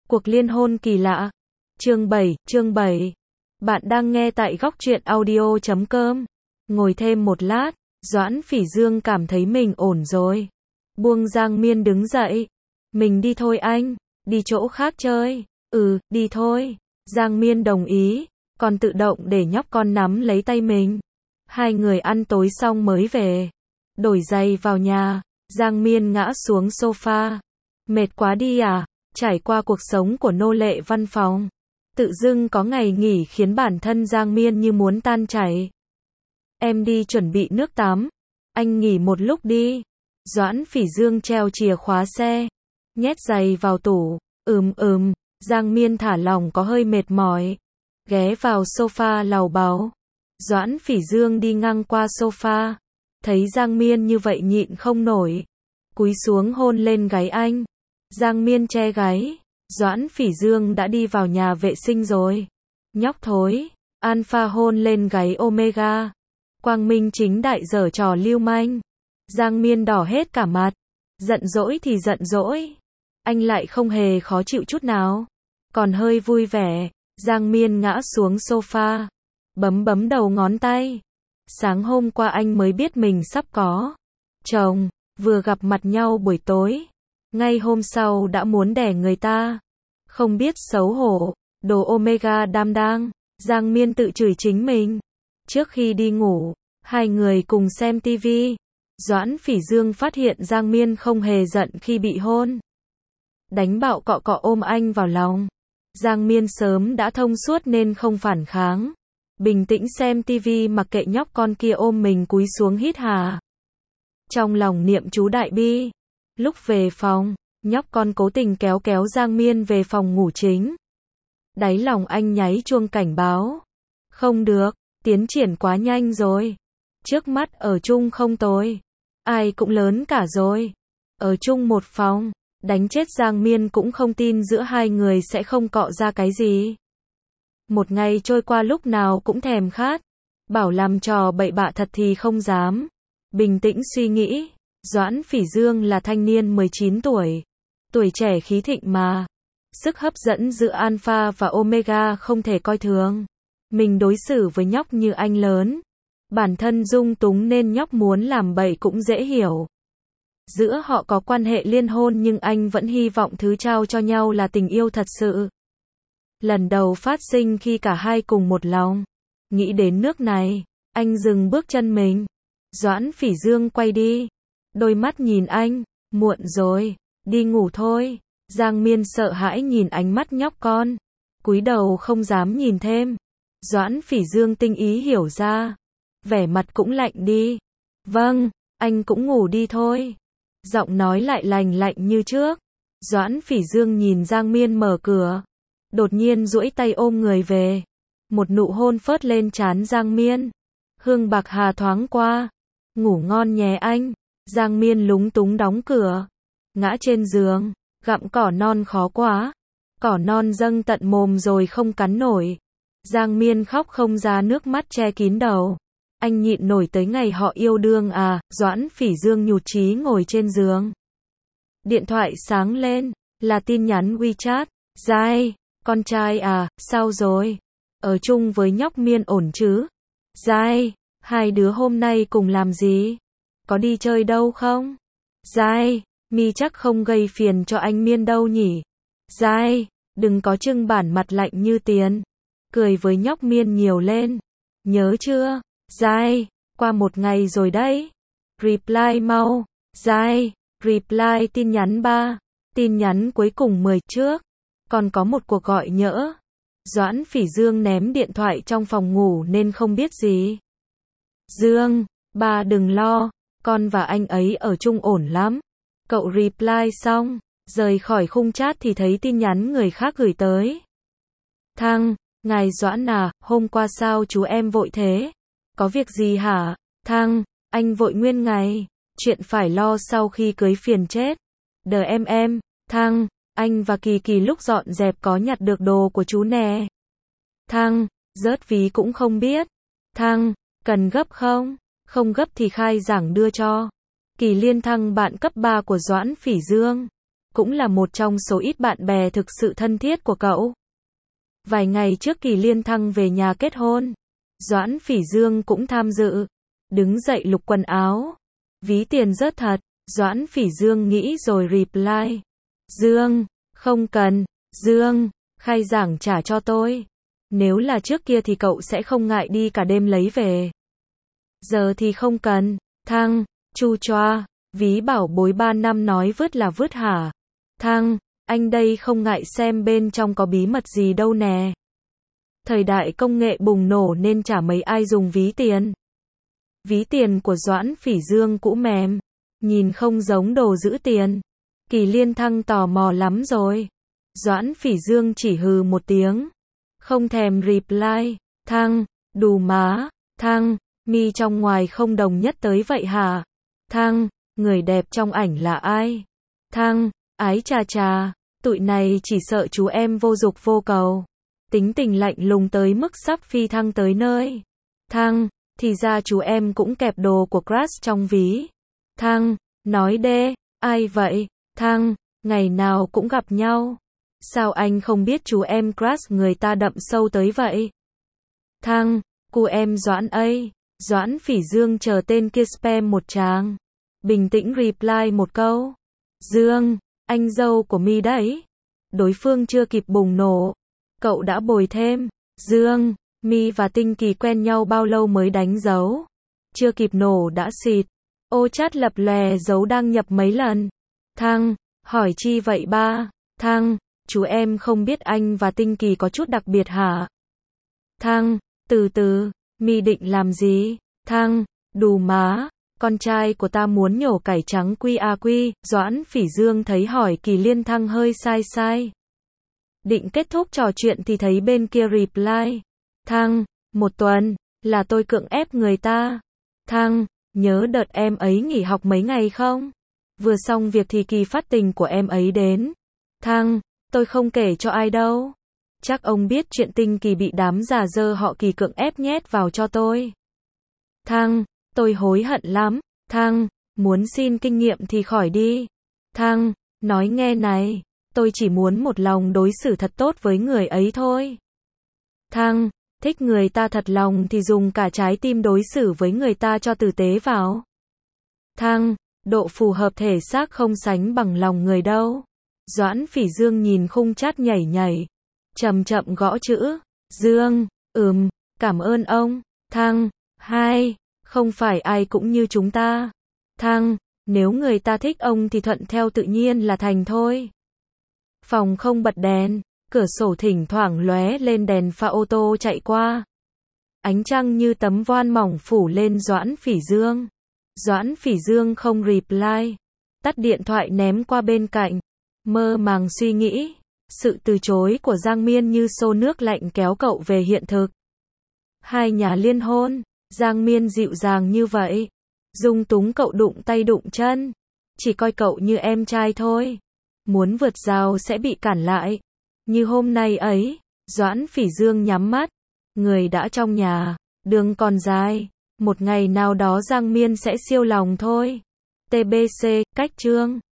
Cuộc liên hôn kỳ lạ. Chương 7. Bạn đang nghe tại góc truyện audio.com. Ngồi thêm một lát, Doãn Phỉ Dương cảm thấy mình ổn rồi. Buông Giang Miên đứng dậy. Mình đi thôi anh, đi chỗ khác chơi. Đi thôi. Giang Miên đồng ý, còn tự động để nhóc con nắm lấy tay mình. Hai người ăn tối xong mới về. Đổi giày vào nhà, Giang Miên ngã xuống sofa. Mệt quá đi à? Trải qua cuộc sống của nô lệ văn phòng, tự dưng có ngày nghỉ khiến bản thân Giang Miên như muốn tan chảy. Em đi chuẩn bị nước tắm, anh nghỉ một lúc đi. Doãn Phỉ Dương treo chìa khóa xe, nhét giày vào tủ. Giang Miên thả lỏng có hơi mệt mỏi, ghé vào sofa lầu bầu. Doãn Phỉ Dương đi ngang qua sofa, thấy Giang Miên như vậy nhịn không nổi, cúi xuống hôn lên gáy anh. Giang Miên che gáy. Doãn Phỉ Dương đã đi vào nhà vệ sinh rồi. Nhóc thối. Alpha hôn lên gáy Omega. Quang Minh chính đại giở trò lưu manh. Giang Miên đỏ hết cả mặt. Giận dỗi thì giận dỗi, anh lại không hề khó chịu chút nào, còn hơi vui vẻ. Giang Miên ngã xuống sofa, bấm đầu ngón tay. Sáng hôm qua anh mới biết mình sắp có chồng, vừa gặp mặt nhau buổi tối, ngay hôm sau đã muốn đẻ người ta. Không biết xấu hổ, đồ Omega đam đang. Giang Miên tự chửi chính mình. Trước khi đi ngủ, hai người cùng xem tivi. Doãn Phỉ Dương phát hiện Giang Miên không hề giận khi bị hôn. Đánh bạo cọ cọ ôm anh vào lòng. Giang Miên sớm đã thông suốt nên không phản kháng. Bình tĩnh xem tivi mặc kệ nhóc con kia ôm mình cúi xuống hít hà. Trong lòng niệm chú đại bi. Lúc về phòng, nhóc con cố tình kéo Giang Miên về phòng ngủ chính. Đáy lòng anh nháy chuông cảnh báo. Không được, tiến triển quá nhanh rồi. Trước mắt ở chung không tồi, ai cũng lớn cả rồi. Ở chung một phòng, đánh chết Giang Miên cũng không tin giữa hai người sẽ không cọ ra cái gì. Một ngày trôi qua lúc nào cũng thèm khát. Bảo làm trò bậy bạ thật thì không dám. Bình tĩnh suy nghĩ. Doãn Phỉ Dương là thanh niên 19 tuổi. Tuổi trẻ khí thịnh mà. Sức hấp dẫn giữa Alpha và Omega không thể coi thường. Mình đối xử với nhóc như anh lớn. Bản thân dung túng nên nhóc muốn làm bậy cũng dễ hiểu. Giữa họ có quan hệ liên hôn nhưng anh vẫn hy vọng thứ trao cho nhau là tình yêu thật sự. Lần đầu phát sinh khi cả hai cùng một lòng. Nghĩ đến nước này, anh dừng bước chân mình. Doãn Phỉ Dương quay đi. Đôi mắt nhìn anh. Muộn rồi, đi ngủ thôi. Giang Miên sợ hãi nhìn ánh mắt nhóc con, cúi đầu không dám nhìn thêm. Doãn Phỉ Dương tinh ý hiểu ra, vẻ mặt cũng lạnh đi. Vâng, anh cũng ngủ đi thôi. Giọng nói lại lạnh như trước. Doãn Phỉ Dương nhìn Giang Miên mở cửa, đột nhiên duỗi tay ôm người về. Một nụ hôn phớt lên trán Giang Miên. Hương bạc hà thoáng qua. Ngủ ngon nhé anh. Giang Miên lúng túng đóng cửa, ngã trên giường. Gặm cỏ non khó quá. Cỏ non dâng tận mồm rồi không cắn nổi. Giang Miên khóc không ra nước mắt che kín đầu. Anh nhịn nổi tới ngày họ yêu đương à? Doãn Phỉ Dương nhụt chí ngồi trên giường. Điện thoại sáng lên, là tin nhắn WeChat. Giai, con trai à, sao rồi? Ở chung với nhóc Miên ổn chứ? Giai, hai đứa hôm nay cùng làm gì? Có đi chơi đâu không? Giai, mi chắc không gây phiền cho anh Miên đâu nhỉ? Giai, đừng có trưng bản mặt lạnh như tiền. Cười với nhóc Miên nhiều lên. Nhớ chưa? Giai, qua một ngày rồi đấy. Reply mau. Giai, reply tin nhắn 3. Tin nhắn cuối cùng 10 trước. Còn có một cuộc gọi nhỡ. Doãn Phỉ Dương ném điện thoại trong phòng ngủ nên không biết gì. Dương, ba đừng lo, con và anh ấy ở chung ổn lắm. Cậu reply xong, rời khỏi khung chat thì thấy tin nhắn người khác gửi tới. Thăng, ngài Doãn à, hôm qua sao chú em vội thế? Có việc gì hả? Thăng, anh vội nguyên ngày, chuyện phải lo sau khi cưới phiền chết. Đờ em. Thăng, anh và Kỳ Kỳ lúc dọn dẹp có nhặt được đồ của chú nè. Thăng, rớt ví cũng không biết. Thăng, cần gấp không? Không gấp thì khai giảng đưa cho. Kỳ Liên Thăng bạn cấp 3 của Doãn Phỉ Dương. cũng là một trong số ít bạn bè thực sự thân thiết của cậu. Vài ngày trước Kỳ Liên Thăng về nhà kết hôn, Doãn Phỉ Dương cũng tham dự. Đứng dậy lục quần áo. Ví tiền rớt thật, Doãn Phỉ Dương nghĩ rồi reply. Dương, không cần, Dương, khai giảng trả cho tôi. Nếu là trước kia thì cậu sẽ không ngại đi cả đêm lấy về. Giờ thì không cần, Thăng, chu choa, Ví bảo bối 3 năm nói vứt là vứt hả? Thăng, anh đây không ngại xem bên trong có bí mật gì đâu nè. Thời đại công nghệ bùng nổ nên chả mấy ai dùng ví tiền. Ví tiền của Doãn Phỉ Dương cũ mềm, nhìn không giống đồ giữ tiền. Kỳ Liên Thăng tò mò lắm rồi. Doãn Phỉ Dương chỉ hừ một tiếng, không thèm reply. Thăng, đù má, Thăng, mi trong ngoài không đồng nhất tới vậy hả? Thăng, người đẹp trong ảnh là ai? Thăng, ái chà chà, tụi này chỉ sợ chú em vô dục vô cầu. Tính tình lạnh lùng tới mức sắp phi thăng tới nơi. Thăng, thì ra chú em cũng kẹp đồ của crush trong ví. Thăng, nói đê, ai vậy? Thăng, ngày nào cũng gặp nhau. Sao anh không biết chú em crush người ta đậm sâu tới vậy? Thăng, cu em Doãn ấy. Doãn Phỉ Dương chờ tên kia spam một tràng. Bình tĩnh reply một câu. Dương, anh dâu của mi đấy. Đối phương chưa kịp bùng nổ, cậu đã bồi thêm. Dương, mi và Tinh Kỳ quen nhau bao lâu mới đánh dấu? Chưa kịp nổ đã xịt. Ô chat lập lòe dấu đăng nhập mấy lần. Thăng, hỏi chi vậy ba? Thăng, chú em không biết anh và Tinh Kỳ có chút đặc biệt hả? Thăng, từ từ, mi định làm gì? Thăng, đù má, con trai của ta muốn nhổ cải trắng quy. Doãn Phỉ Dương thấy hỏi Kỳ Liên Thăng hơi sai sai. Định kết thúc trò chuyện thì thấy bên kia reply. Thăng, 1 tuần, là tôi cưỡng ép người ta. Thăng, nhớ đợt em ấy nghỉ học mấy ngày không? Vừa xong việc thì Kỳ phát tình của em ấy đến. Thăng, tôi không kể cho ai đâu. Chắc ông biết chuyện Tinh Kỳ bị đám già dơ họ Kỳ cưỡng ép nhét vào cho tôi. Thăng, tôi hối hận lắm. Thăng, muốn xin kinh nghiệm thì khỏi đi. Thăng, nói nghe này, tôi chỉ muốn một lòng đối xử thật tốt với người ấy thôi. Thăng, thích người ta thật lòng thì dùng cả trái tim đối xử với người ta cho tử tế vào. Thăng, độ phù hợp thể xác không sánh bằng lòng người đâu. Doãn Phỉ Dương nhìn khung chat nhảy, chậm chậm gõ chữ. Dương, cảm ơn ông. Thăng, 2, không phải ai cũng như chúng ta. Thăng, nếu người ta thích ông thì thuận theo tự nhiên là thành thôi. Phòng không bật đèn, cửa sổ thỉnh thoảng lóe lên đèn pha ô tô chạy qua. Ánh trăng như tấm voan mỏng phủ lên Doãn Phỉ Dương. Doãn Phỉ Dương không reply, tắt điện thoại ném qua bên cạnh, mơ màng suy nghĩ. Sự từ chối của Giang Miên như xô nước lạnh kéo cậu về hiện thực. Hai nhà liên hôn, Giang Miên dịu dàng như vậy, dung túng cậu đụng tay đụng chân, chỉ coi cậu như em trai thôi. Muốn vượt rào sẽ bị cản lại. Như hôm nay ấy, Doãn Phỉ Dương nhắm mắt, người đã trong nhà, đường còn dài, một ngày nào đó Giang Miên sẽ siêu lòng thôi. TBC, cách chương